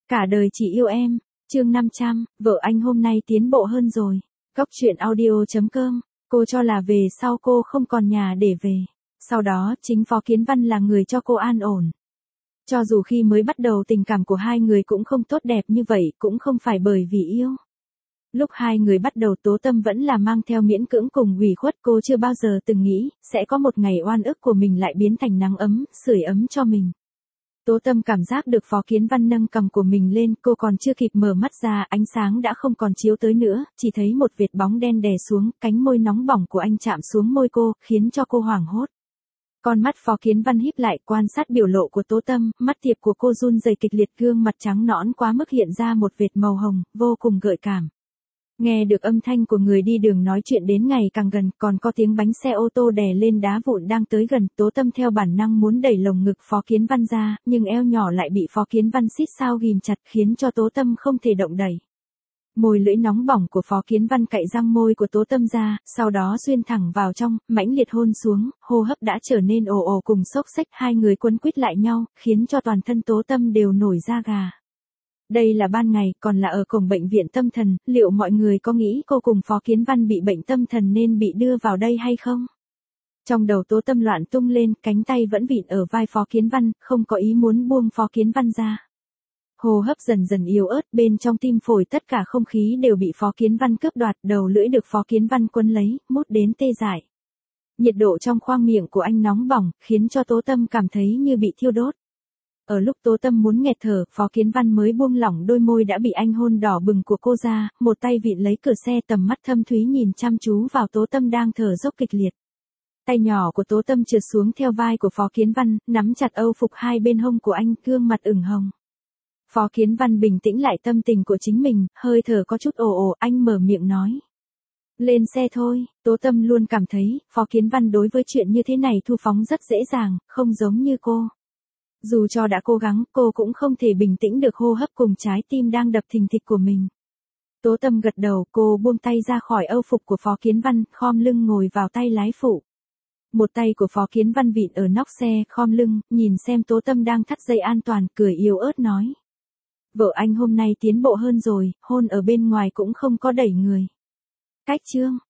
Cả đời chỉ yêu em. Chương 500, vợ anh hôm nay tiến bộ hơn rồi. Góc truyện audio.com. Cô cho là về sau cô không còn nhà để về. Sau đó, chính Phó Kiến Văn là người cho cô an ổn. Cho dù khi mới bắt đầu tình cảm của hai người cũng không tốt đẹp như vậy, cũng không phải bởi vì yêu. Lúc hai người bắt đầu Tố Tâm vẫn là mang theo miễn cưỡng cùng ủy khuất, cô chưa bao giờ từng nghĩ, sẽ có một ngày oan ức của mình lại biến thành nắng ấm, sưởi ấm cho mình. Tố Tâm cảm giác được Phó Kiến Văn nâng cằm của mình lên, cô còn chưa kịp mở mắt ra, ánh sáng đã không còn chiếu tới nữa, chỉ thấy một vệt bóng đen đè xuống, cánh môi nóng bỏng của anh chạm xuống môi cô, khiến cho cô hoảng hốt. Con mắt Phó Kiến Văn híp lại, quan sát biểu lộ của Tố Tâm, mắt tiệp của cô run rẩy kịch liệt, gương mặt trắng nõn quá mức hiện ra một vệt màu hồng, vô cùng gợi cảm. Nghe được âm thanh của người đi đường nói chuyện đến ngày càng gần, còn có tiếng bánh xe ô tô đè lên đá vụn đang tới gần, Tố Tâm theo bản năng muốn đẩy lồng ngực Phó Kiến Văn ra, nhưng eo nhỏ lại bị Phó Kiến Văn xít sao ghìm chặt, khiến cho Tố Tâm không thể động đẩy. Môi lưỡi nóng bỏng của Phó Kiến Văn cạy răng môi của Tố Tâm ra, sau đó xuyên thẳng vào trong, mãnh liệt hôn xuống, hô hấp đã trở nên ồ ồ cùng xốc xách, hai người quấn quýt lại nhau, khiến cho toàn thân Tố Tâm đều nổi da gà. Đây là ban ngày, còn là ở cổng bệnh viện tâm thần, liệu mọi người có nghĩ cô cùng Phó Kiến Văn bị bệnh tâm thần nên bị đưa vào đây hay không? Trong đầu Tố Tâm loạn tung lên, cánh tay vẫn vịn ở vai Phó Kiến Văn, không có ý muốn buông Phó Kiến Văn ra. Hô hấp dần dần yếu ớt, bên trong tim phổi tất cả không khí đều bị Phó Kiến Văn cướp đoạt, đầu lưỡi được Phó Kiến Văn quấn lấy, mút đến tê dại. Nhiệt độ trong khoang miệng của anh nóng bỏng, khiến cho Tố Tâm cảm thấy như bị thiêu đốt. Ở lúc Tố Tâm muốn nghẹt thở, Phó Kiến Văn mới buông lỏng đôi môi đã bị anh hôn đỏ bừng của cô ra, một tay vịn lấy cửa xe, tầm mắt thâm thúy nhìn chăm chú vào Tố Tâm đang thở dốc kịch liệt. Tay nhỏ của Tố Tâm trượt xuống theo vai của Phó Kiến Văn, nắm chặt âu phục hai bên hông của anh, gương mặt ửng hồng. Phó Kiến Văn bình tĩnh lại tâm tình của chính mình, hơi thở có chút ồ ồ, anh mở miệng nói. Lên xe thôi. Tố Tâm luôn cảm thấy, Phó Kiến Văn đối với chuyện như thế này thu phóng rất dễ dàng, không giống như cô. Dù cho đã cố gắng, cô cũng không thể bình tĩnh được hô hấp cùng trái tim đang đập thình thịch của mình. Tố Tâm gật đầu, cô buông tay ra khỏi âu phục của Phó Kiến Văn, khom lưng ngồi vào tay lái phụ. Một tay của Phó Kiến Văn vịn ở nóc xe, khom lưng, nhìn xem Tố Tâm đang thắt dây an toàn, cười yếu ớt nói. Vợ anh hôm nay tiến bộ hơn rồi, hôn ở bên ngoài cũng không có đẩy người. Cách chương.